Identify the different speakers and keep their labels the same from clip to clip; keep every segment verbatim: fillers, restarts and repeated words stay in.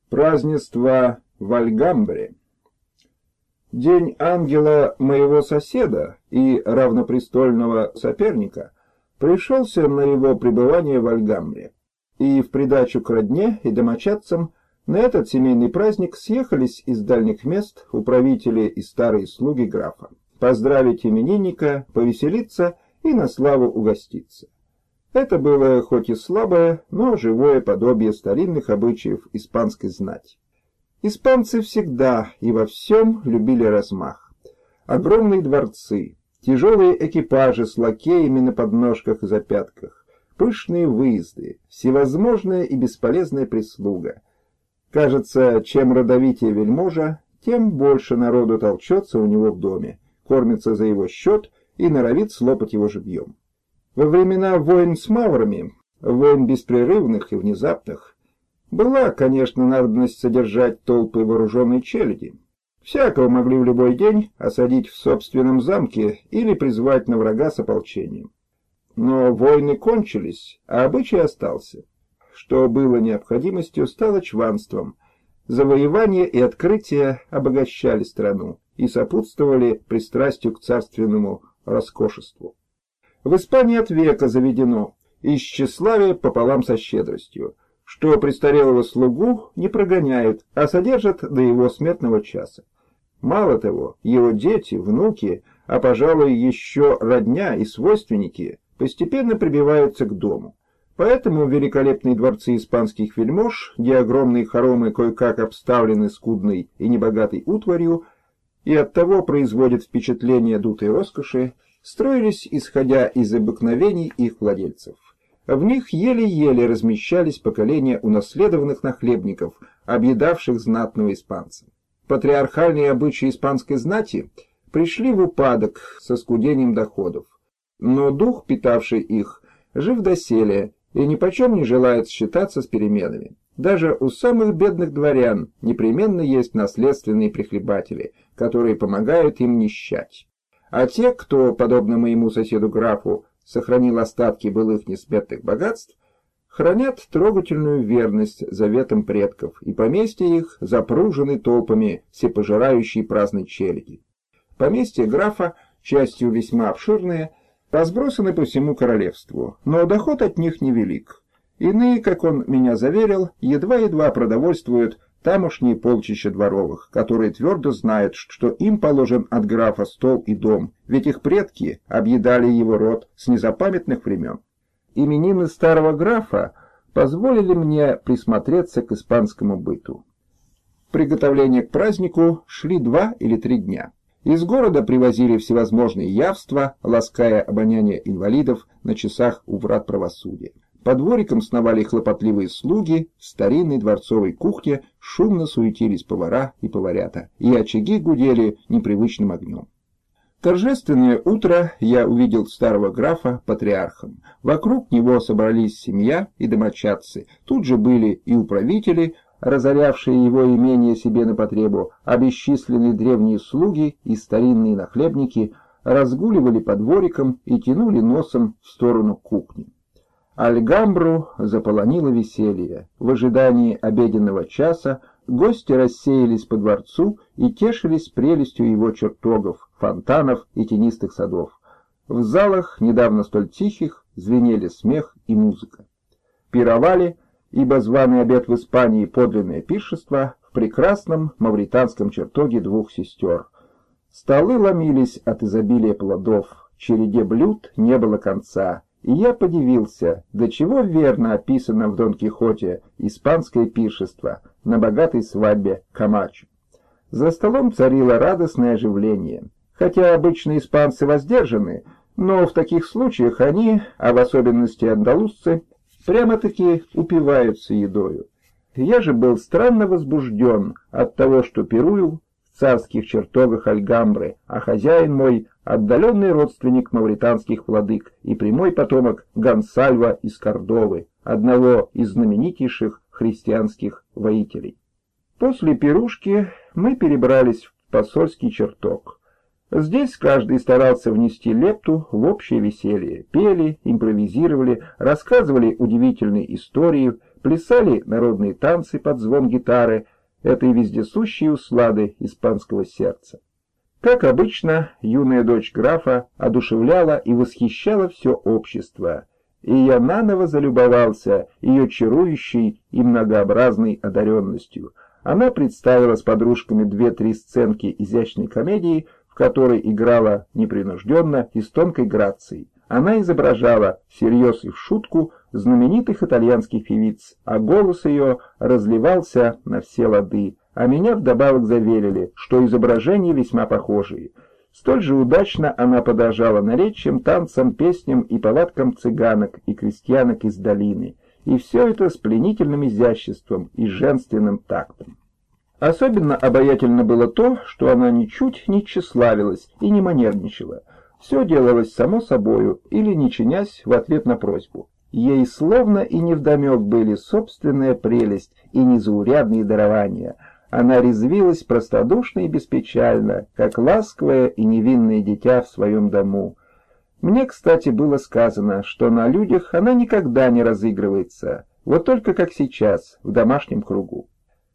Speaker 1: Празднество в Альгамбре. День ангела моего соседа и равнопрестольного соперника пришелся на его пребывание в Альгамбре, и в придачу к родне и домочадцам на этот семейный праздник съехались из дальних мест управители и старые слуги графа поздравить именинника, повеселиться и на славу угоститься. Это было хоть и слабое, но живое подобие старинных обычаев испанской знати. Испанцы всегда и во всем любили размах. Огромные дворцы, тяжелые экипажи с лакеями на подножках и запятках, пышные выезды, всевозможная и бесполезная прислуга. Кажется, чем родовитее вельможа, тем больше народу толчется у него в доме, кормится за его счет и норовит слопать его живьем. Во времена войн с маврами, войн беспрерывных и внезапных, была, конечно, надобность содержать толпы вооруженной челяди. Всякого могли в любой день осадить в собственном замке или призвать на врага с ополчением. Но войны кончились, а обычай остался. Что было необходимостью, стало чванством. Завоевания и открытия обогащали страну и сопутствовали пристрастию к царственному роскошеству. В Испании от века заведено из тщеславия пополам со щедростью, что престарелого слугу не прогоняют, а содержат до его смертного часа. Мало того, его дети, внуки, а, пожалуй, еще родня и свойственники постепенно прибиваются к дому. Поэтому великолепные дворцы испанских вельмож, где огромные хоромы кое-как обставлены скудной и небогатой утварью, и оттого производят впечатление дутой роскоши, строились, исходя из обыкновений их владельцев. В них еле-еле размещались поколения унаследованных нахлебников, объедавших знатного испанца. Патриархальные обычаи испанской знати пришли в упадок со скудением доходов, но дух, питавший их, жив доселе и нипочем не желает считаться с переменами. Даже у самых бедных дворян непременно есть наследственные прихлебатели, которые помогают им нищать. А те, кто, подобно моему соседу графу, сохранил остатки былых несметных богатств, хранят трогательную верность заветам предков, и поместья их запружены толпами всепожирающей праздной челяди. Поместья графа, частью весьма обширные, разбросаны по всему королевству, но доход от них невелик. Иные, как он меня заверил, едва-едва продовольствуют тамошние полчища дворовых, которые твердо знают, что им положен от графа стол и дом, ведь их предки объедали его род с незапамятных времен. Именины старого графа позволили мне присмотреться к испанскому быту. Приготовления к празднику шли два или три дня. Из города привозили всевозможные явства, лаская обоняние инвалидов на часах у врат правосудия. По дворикам сновали хлопотливые слуги, в старинной дворцовой кухне шумно суетились повара и поварята, и очаги гудели непривычным огнем. Торжественное утро я увидел старого графа патриархом. Вокруг него собрались семья и домочадцы. Тут же были и управители, разорявшие его имение себе на потребу, а бесчисленные древние слуги и старинные нахлебники разгуливали по дворикам и тянули носом в сторону кухни. Альгамбру заполонило веселье. В ожидании обеденного часа гости рассеялись по дворцу и тешились прелестью его чертогов, фонтанов и тенистых садов. В залах, недавно столь тихих, звенели смех и музыка. Пировали, ибо званый обед в Испании подлинное пиршество, в прекрасном мавританском чертоге двух сестер. Столы ломились от изобилия плодов, череде блюд не было конца. И я подивился, до чего верно описано в Дон Кихоте испанское пиршество на богатой свадьбе Камачо. За столом царило радостное оживление. Хотя обычно испанцы воздержаны, но в таких случаях они, а в особенности андалузцы, прямо-таки упиваются едою. Я же был странно возбужден от того, что пирую в царских чертогах Альгамбры, а хозяин мой — отдаленный родственник мавританских владык и прямой потомок Гонсальва из Кордовы, одного из знаменитейших христианских воителей. После пирушки мы перебрались в посольский чертог. Здесь каждый старался внести лепту в общее веселье, пели, импровизировали, рассказывали удивительные истории, плясали народные танцы под звон гитары, этой вездесущей услады испанского сердца. Как обычно, юная дочь графа одушевляла и восхищала все общество, и я наново залюбовался ее чарующей и многообразной одаренностью. Она представила с подружками две-три сценки изящной комедии, в которой играла непринужденно и с тонкой грацией. Она изображала всерьез и в шутку знаменитых итальянских певиц, а голос ее разливался на все лады, а меня вдобавок заверили, что изображения весьма похожие. Столь же удачно она подражала наречиям, танцам, песням и повадкам цыганок и крестьянок из долины, и все это с пленительным изяществом и женственным тактом. Особенно обаятельно было то, что она ничуть не тщеславилась и не манерничала. Все делалось само собою или не чинясь в ответ на просьбу. Ей словно и невдомек были собственная прелесть и незаурядные дарования. Она резвилась простодушно и беспечально, как ласковое и невинное дитя в своем дому. Мне, кстати, было сказано, что на людях она никогда не разыгрывается, вот только как сейчас, в домашнем кругу.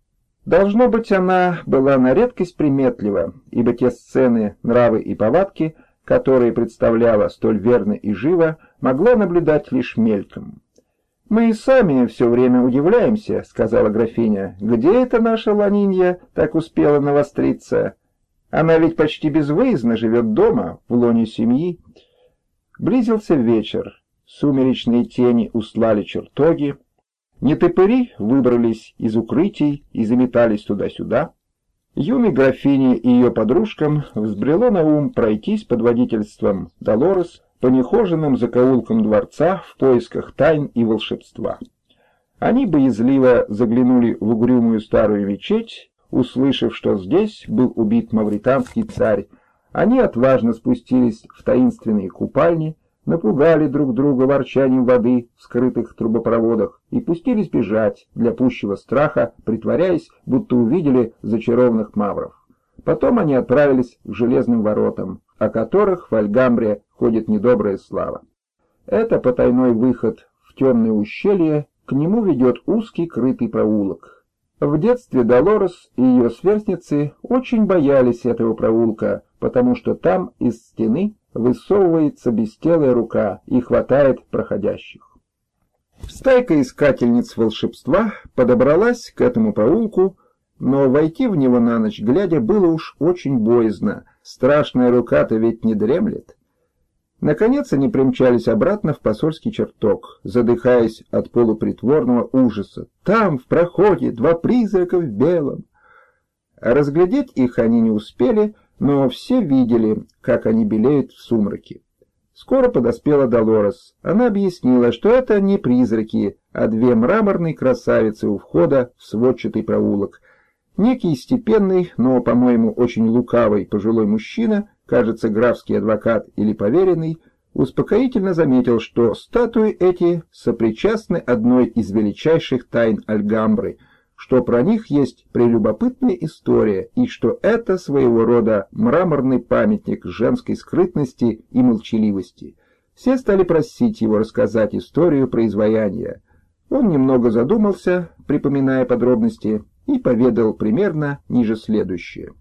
Speaker 1: Должно быть, она была на редкость приметлива, ибо те сцены, нравы и повадки, которые представляла столь верно и живо, могла наблюдать лишь мельком. «Мы и сами все время удивляемся», — сказала графиня, — «где эта наша Ланинья так успела навостриться? Она ведь почти безвыездно живет дома, в лоне семьи». Близился вечер, сумеречные тени устлали чертоги, нетопыри выбрались из укрытий и заметались туда-сюда. Юной графине и ее подружкам взбрело на ум пройтись под водительством Долорес по нехоженным закоулкам дворца в поисках тайн и волшебства. Они боязливо заглянули в угрюмую старую мечеть, услышав, что здесь был убит мавританский царь. Они отважно спустились в таинственные купальни, напугали друг друга ворчанием воды в скрытых трубопроводах и пустились бежать для пущего страха, притворяясь, будто увидели зачарованных мавров. Потом они отправились к железным воротам, о которых в Альгамбре ходит недобрая слава. Это потайной выход в темное ущелье, к нему ведет узкий крытый проулок. В детстве Долорес и ее сверстницы очень боялись этого проулка, потому что там из стены высовывается бестелая рука и хватает проходящих. Стайка искательниц волшебства подобралась к этому проулку, но войти в него на ночь глядя было уж очень боязно, страшная рука-то ведь не дремлет. Наконец они примчались обратно в посольский чертог, задыхаясь от полупритворного ужаса. Там, в проходе, два призрака в белом. Разглядеть их они не успели, но все видели, как они белеют в сумраке. Скоро подоспела Долорес. Она объяснила, что это не призраки, а две мраморные красавицы у входа в сводчатый проулок. Некий степенный, но, по-моему, очень лукавый пожилой мужчина, кажется, графский адвокат или поверенный, успокоительно заметил, что статуи эти сопричастны одной из величайших тайн Альгамбры, что про них есть прелюбопытная история и что это своего рода мраморный памятник женской скрытности и молчаливости. Все стали просить его рассказать историю про изваяние. Он немного задумался, припоминая подробности, и поведал примерно ниже следующее.